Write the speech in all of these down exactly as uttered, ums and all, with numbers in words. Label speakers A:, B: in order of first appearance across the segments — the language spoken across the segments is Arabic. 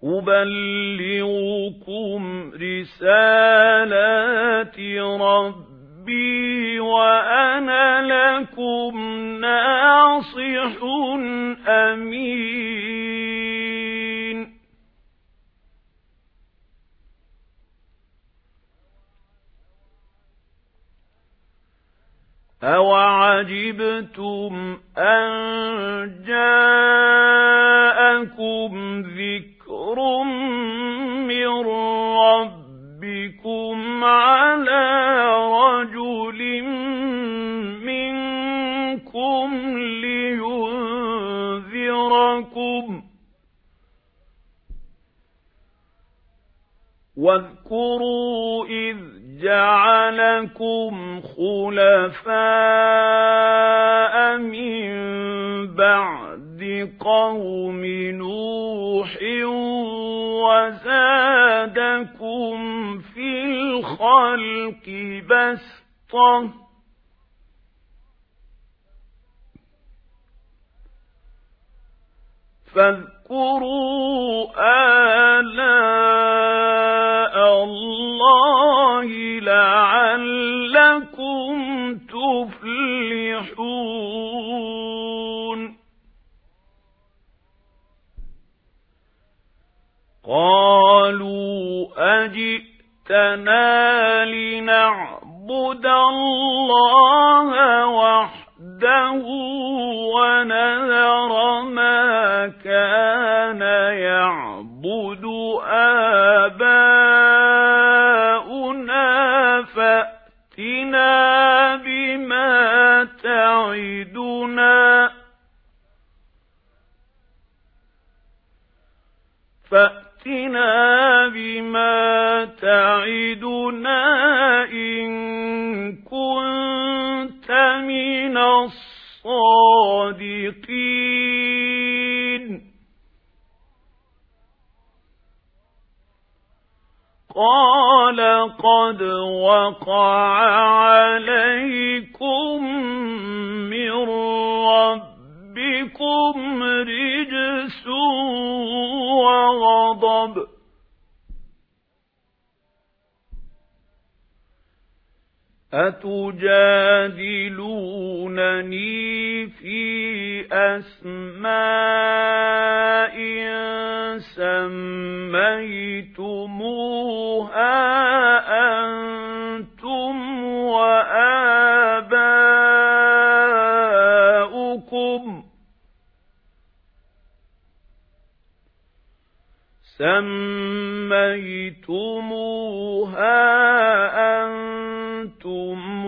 A: أُبَلِّغُكُمْ رِسَالَاتِ رَبِّي وَأَنَا لَكُمْ نَاصِحٌ أَمِينٌ. أَوَعَجِبْتُمْ أَنْ جَاءَكُمْ ذِكْرٌ مِّن رَّبِّكُمْ عَلَى رَجُلٍ مِّنكُمْ لِيُنذِرَكُمْ ۚ وَاذْكُرُوا إِذْ جَعَلَكُمْ خُلَفَاءَ مِن بَعْدِ قَوْمِ نُوحٍ وَزَادَكُمْ فِي الْخَلْقِ بَسْطَةً ۖ فاذكروا آلاء الله لعلكم تفلحون. قالوا أجئتنا لنعبد الله وحده ونذر ما كان يعبد آباؤنا فأتنا بما تعدنا فأتنا بما تعدنا إن كنت من الصادقين. قال قد وقع عليكم من ربكم رجس وغضب، أتجادلونني في أسماء سميتموها أنتم وآباؤكم سميتموها أنتم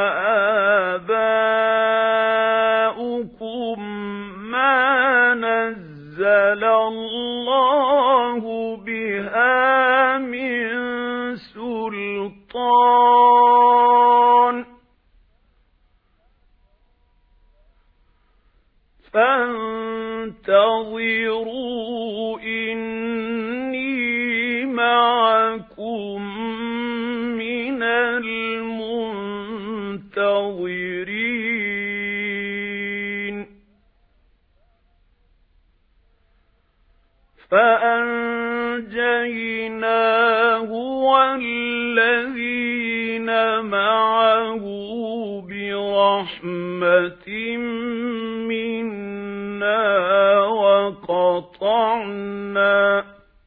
A: وآباؤكم ما نزل الله بها من سلطان، فانتظروا إني معكم من المنتظرين. فأنجيناه والذين معه برحمة منا وقطعنا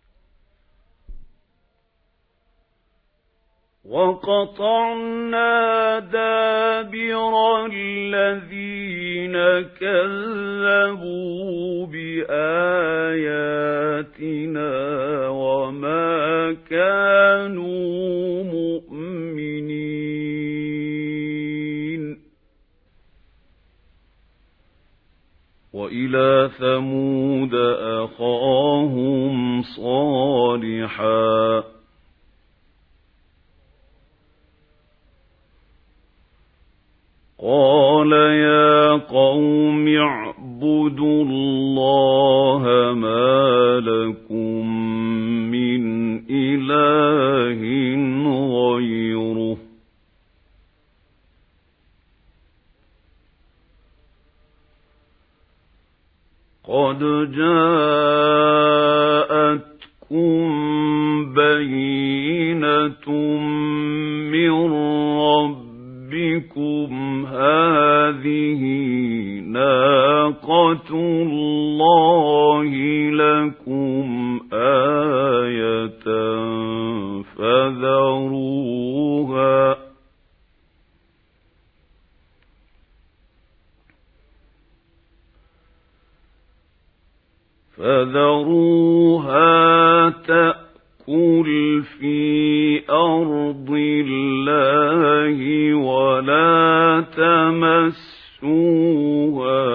A: وقطعنا دابر الذين كذبوا بآياتنا وما كانوا مؤمنين. وإلى ثمود أخاهم صالحا قال يا قوم اعبدوا الله ما لكم من إله غيره قد جاءتكم رَحْمَةٌ مِّن رَّبِّكُمْ هَٰذِهِ نَاقَةُ اللَّهِ لَكُمْ آيَةً فَذَرُوهَا فَذَرُوهَا تَأْكُلْ فِي أَرْضِ اللَّهِ وَلَا تَمَسُّوهَا